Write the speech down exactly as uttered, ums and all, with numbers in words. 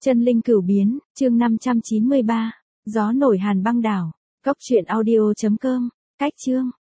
Chân linh cửu biến, chương năm trăm chín mươi ba. Gió nổi hàn băng đảo. Cốc truyện audio chấm com. Cách chương.